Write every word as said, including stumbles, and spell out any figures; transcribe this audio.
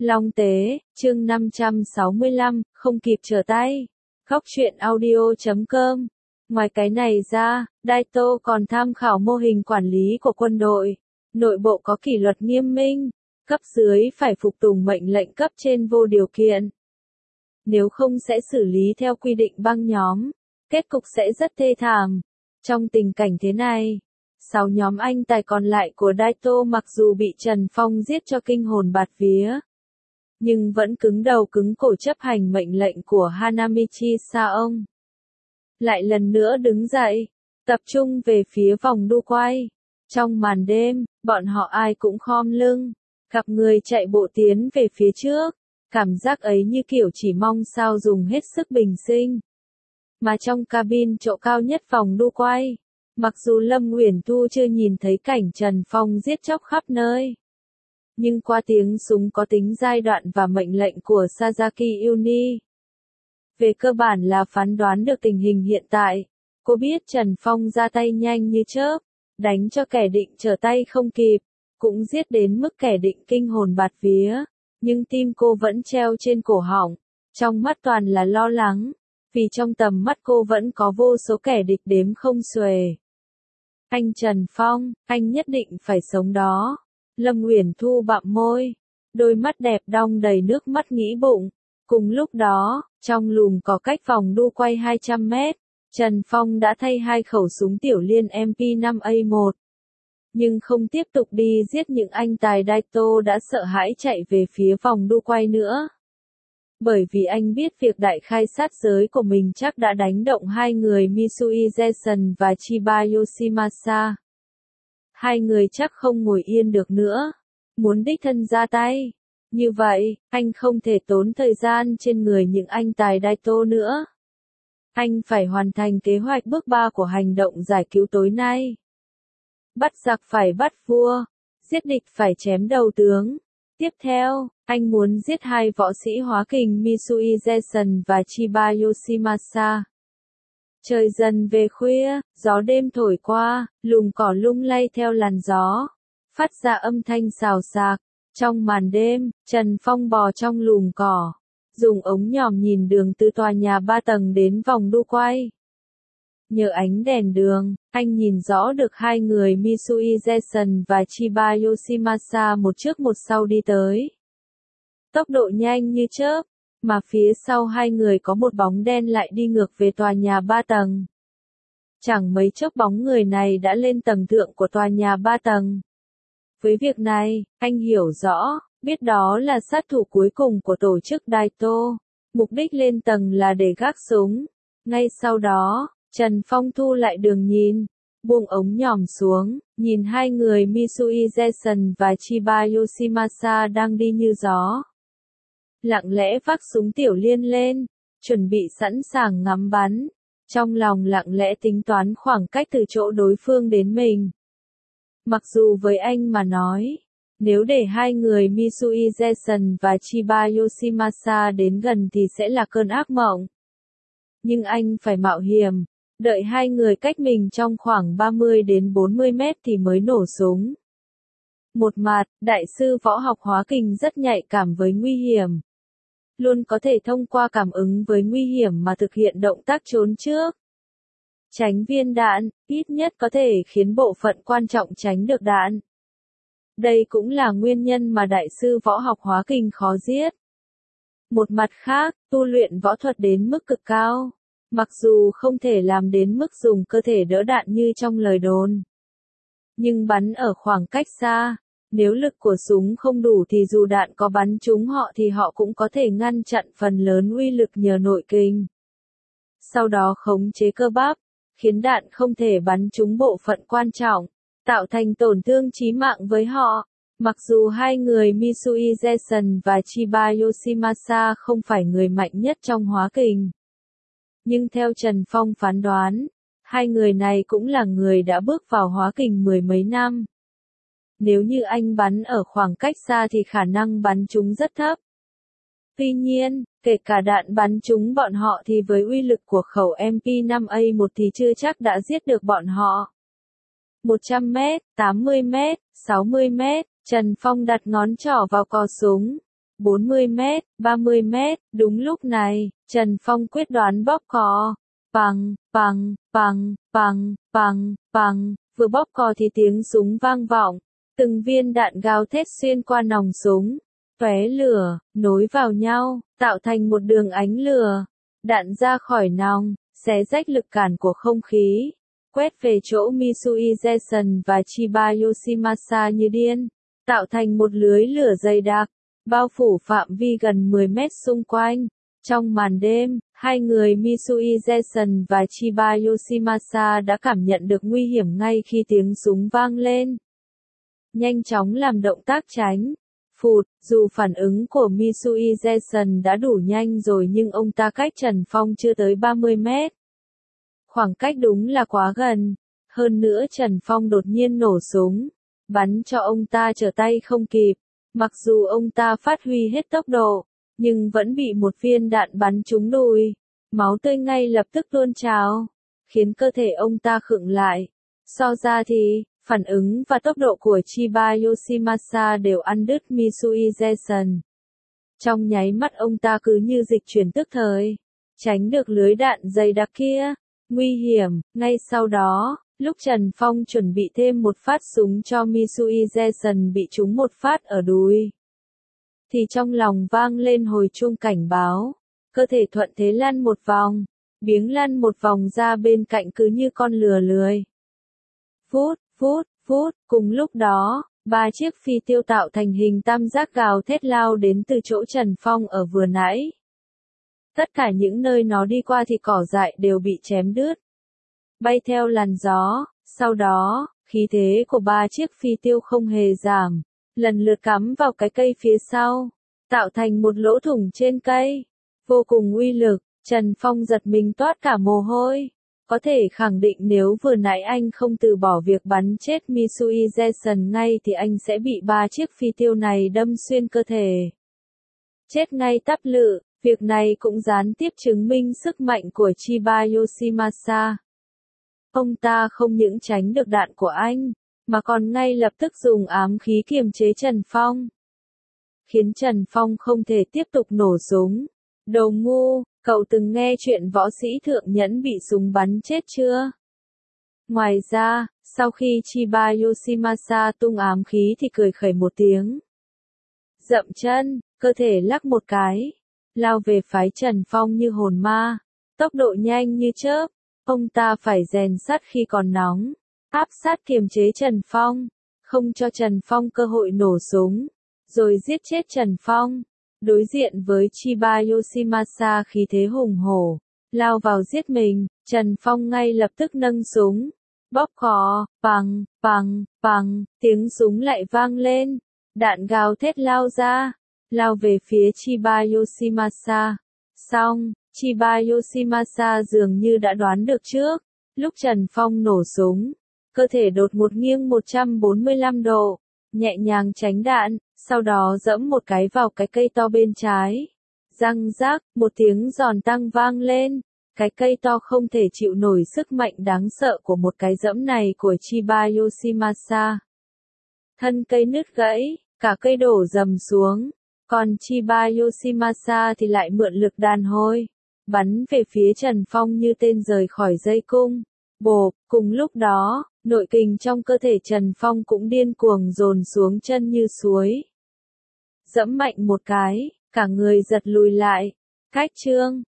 Long Tế, chương năm trăm sáu mươi lăm, không kịp trở tay. Góc truyện audio chấm com. Ngoài cái này ra, Daito còn tham khảo mô hình quản lý của quân đội. Nội bộ có kỷ luật nghiêm minh, cấp dưới phải phục tùng mệnh lệnh cấp trên vô điều kiện. Nếu không sẽ xử lý theo quy định băng nhóm, kết cục sẽ rất thê thảm. Trong tình cảnh thế này, sáu nhóm anh tài còn lại của Daito mặc dù bị Trần Phong giết cho kinh hồn bạt vía, nhưng vẫn cứng đầu cứng cổ chấp hành mệnh lệnh của Hanamichi Saong. Lại lần nữa đứng dậy, tập trung về phía vòng đu quay. Trong màn đêm, bọn họ ai cũng khom lưng, gặp người chạy bộ tiến về phía trước. Cảm giác ấy như kiểu chỉ mong sao dùng hết sức bình sinh. Mà trong cabin chỗ cao nhất vòng đu quay, mặc dù Lâm Uyển Thu chưa nhìn thấy cảnh Trần Phong giết chóc khắp nơi, nhưng qua tiếng súng có tính giai đoạn và mệnh lệnh của Sasaki Uni, về cơ bản là phán đoán được tình hình hiện tại. Cô biết Trần Phong ra tay nhanh như chớp, đánh cho kẻ định trở tay không kịp, cũng giết đến mức kẻ định kinh hồn bạt vía, nhưng tim cô vẫn treo trên cổ họng, trong mắt toàn là lo lắng, vì trong tầm mắt cô vẫn có vô số kẻ địch đếm không xuể. Anh Trần Phong, anh nhất định phải sống đó. Lâm Uyển Thu bặm môi, đôi mắt đẹp đong đầy nước mắt nghĩ bụng. Cùng lúc đó, trong lùm cỏ cách vòng đu quay hai trăm mét, Trần Phong đã thay hai khẩu súng tiểu liên M P năm A một. Nhưng không tiếp tục đi giết những anh tài Daito đã sợ hãi chạy về phía vòng đu quay nữa. Bởi vì anh biết việc đại khai sát giới của mình chắc đã đánh động hai người Misui Jason và Chiba Yoshimasa. Hai người chắc không ngồi yên được nữa, muốn đích thân ra tay. Như vậy, anh không thể tốn thời gian trên người những anh tài Daito nữa. Anh phải hoàn thành kế hoạch bước ba của hành động giải cứu tối nay. Bắt giặc phải bắt vua, giết địch phải chém đầu tướng. Tiếp theo, anh muốn giết hai võ sĩ hóa kình Misui Jason và Chiba Yoshimasa. Trời dần về khuya, gió đêm thổi qua, lùm cỏ lung lay theo làn gió, phát ra âm thanh xào xạc. Trong màn đêm, Trần Phong bò trong lùm cỏ, dùng ống nhòm nhìn đường từ tòa nhà ba tầng đến vòng đu quay. Nhờ ánh đèn đường, anh nhìn rõ được hai người Misui Jason và Chiba Yoshimasa một trước một sau đi tới. Tốc độ nhanh như chớp, mà phía sau hai người có một bóng đen lại đi ngược về tòa nhà ba tầng. Chẳng mấy chốc bóng người này đã lên tầng thượng của tòa nhà ba tầng. Với việc này, anh hiểu rõ, biết đó là sát thủ cuối cùng của tổ chức Daito. Mục đích lên tầng là để gác súng. Ngay sau đó, Trần Phong thu lại đường nhìn, buông ống nhòm xuống, nhìn hai người Misui Jason và Chiba Yoshimasa đang đi như gió. Lặng lẽ vác súng tiểu liên lên, chuẩn bị sẵn sàng ngắm bắn, trong lòng lặng lẽ tính toán khoảng cách từ chỗ đối phương đến mình. Mặc dù với anh mà nói, nếu để hai người Misui Jason và Chiba Yoshimasa đến gần thì sẽ là cơn ác mộng. Nhưng anh phải mạo hiểm, đợi hai người cách mình trong khoảng ba mươi đến bốn mươi mét thì mới nổ súng. Một mặt, đại sư võ học hóa kình rất nhạy cảm với nguy hiểm. Luôn có thể thông qua cảm ứng với nguy hiểm mà thực hiện động tác trốn trước. Tránh viên đạn, ít nhất có thể khiến bộ phận quan trọng tránh được đạn. Đây cũng là nguyên nhân mà đại sư võ học hóa kình khó giết. Một mặt khác, tu luyện võ thuật đến mức cực cao, mặc dù không thể làm đến mức dùng cơ thể đỡ đạn như trong lời đồn. Nhưng bắn ở khoảng cách xa, nếu lực của súng không đủ thì dù đạn có bắn trúng họ thì họ cũng có thể ngăn chặn phần lớn uy lực nhờ nội kình. Sau đó khống chế cơ bắp, khiến đạn không thể bắn trúng bộ phận quan trọng, tạo thành tổn thương chí mạng với họ. Mặc dù hai người Misui Jason và Chiba Yoshimasa không phải người mạnh nhất trong hóa kình, nhưng theo Trần Phong phán đoán, hai người này cũng là người đã bước vào hóa kình mười mấy năm. Nếu như anh bắn ở khoảng cách xa thì khả năng bắn trúng rất thấp. Tuy nhiên, kể cả đạn bắn trúng bọn họ thì với uy lực của khẩu M P năm A một thì chưa chắc đã giết được bọn họ. một trăm mét, tám mươi mét, sáu mươi mét, Trần Phong đặt ngón trỏ vào cò súng. bốn mươi mét, ba mươi mét, đúng lúc này, Trần Phong quyết đoán bóp cò. Pằng, pằng, pằng, pằng, pằng, pằng, vừa bóp cò thì tiếng súng vang vọng, từng viên đạn gào thét xuyên qua nòng súng, tóe lửa, nối vào nhau, tạo thành một đường ánh lửa. Đạn ra khỏi nòng, xé rách lực cản của không khí, quét về chỗ Mitsui Jason và Chiba Yoshimasa như điên, tạo thành một lưới lửa dày đặc, bao phủ phạm vi gần mười mét xung quanh. Trong màn đêm, hai người Mitsui Jason và Chiba Yoshimasa đã cảm nhận được nguy hiểm ngay khi tiếng súng vang lên. Nhanh chóng làm động tác tránh. Phụt, dù phản ứng của Mitsui Jason đã đủ nhanh rồi nhưng ông ta cách Trần Phong chưa tới ba mươi mét. Khoảng cách đúng là quá gần. Hơn nữa Trần Phong đột nhiên nổ súng, bắn cho ông ta trở tay không kịp. Mặc dù ông ta phát huy hết tốc độ, nhưng vẫn bị một viên đạn bắn trúng đùi. Máu tươi ngay lập tức tuôn trào, khiến cơ thể ông ta khựng lại. So ra thì, phản ứng và tốc độ của Chiba Yoshimasa đều ăn đứt Mitsui Jason. Trong nháy mắt ông ta cứ như dịch chuyển tức thời, tránh được lưới đạn dày đặc kia. Nguy hiểm, ngay sau đó, lúc Trần Phong chuẩn bị thêm một phát súng cho Mitsui Jason bị trúng một phát ở đùi, thì trong lòng vang lên hồi chuông cảnh báo. Cơ thể thuận thế lăn một vòng, biếng lăn một vòng ra bên cạnh cứ như con lừa lười. Phút, phút, phút, cùng lúc đó, ba chiếc phi tiêu tạo thành hình tam giác gào thét lao đến từ chỗ Trần Phong ở vừa nãy. Tất cả những nơi nó đi qua thì cỏ dại đều bị chém đứt, bay theo làn gió. Sau đó, khí thế của ba chiếc phi tiêu không hề giảm, lần lượt cắm vào cái cây phía sau, tạo thành một lỗ thủng trên cây. Vô cùng uy lực, Trần Phong giật mình toát cả mồ hôi. Có thể khẳng định nếu vừa nãy anh không từ bỏ việc bắn chết Mitsui Jason ngay thì anh sẽ bị ba chiếc phi tiêu này đâm xuyên cơ thể. Chết ngay tắp lự, việc này cũng gián tiếp chứng minh sức mạnh của Chiba Yoshimasa. Ông ta không những tránh được đạn của anh, mà còn ngay lập tức dùng ám khí kiềm chế Trần Phong, khiến Trần Phong không thể tiếp tục nổ súng. Đồ ngu, cậu từng nghe chuyện võ sĩ thượng nhẫn bị súng bắn chết chưa? Ngoài ra, sau khi Chiba Yoshimasa tung ám khí thì cười khẩy một tiếng, dậm chân, cơ thể lắc một cái, lao về phái Trần Phong như hồn ma, tốc độ nhanh như chớp. Ông ta phải rèn sắt khi còn nóng, áp sát kiềm chế Trần Phong, không cho Trần Phong cơ hội nổ súng, rồi giết chết Trần Phong. Đối diện với Chiba Yoshimasa khí thế hùng hổ, lao vào giết mình, Trần Phong ngay lập tức nâng súng, bóp cò, pằng, pằng, pằng, tiếng súng lại vang lên, đạn gào thét lao ra, lao về phía Chiba Yoshimasa. Xong, Chiba Yoshimasa dường như đã đoán được trước, lúc Trần Phong nổ súng, cơ thể đột ngột nghiêng một trăm bốn mươi lăm độ, nhẹ nhàng tránh đạn, sau đó giẫm một cái vào cái cây to bên trái. Răng rác, một tiếng giòn tăng vang lên, cái cây to không thể chịu nổi sức mạnh đáng sợ của một cái giẫm này của Chiba Yoshimasa. Thân cây nứt gãy, cả cây đổ rầm xuống, còn Chiba Yoshimasa thì lại mượn lực đàn hồi, bắn về phía Trần Phong như tên rời khỏi dây cung. Bộp, cùng lúc đó, nội kình trong cơ thể Trần Phong cũng điên cuồng dồn xuống chân như suối. Dẫm mạnh một cái, cả người giật lùi lại. Cách chương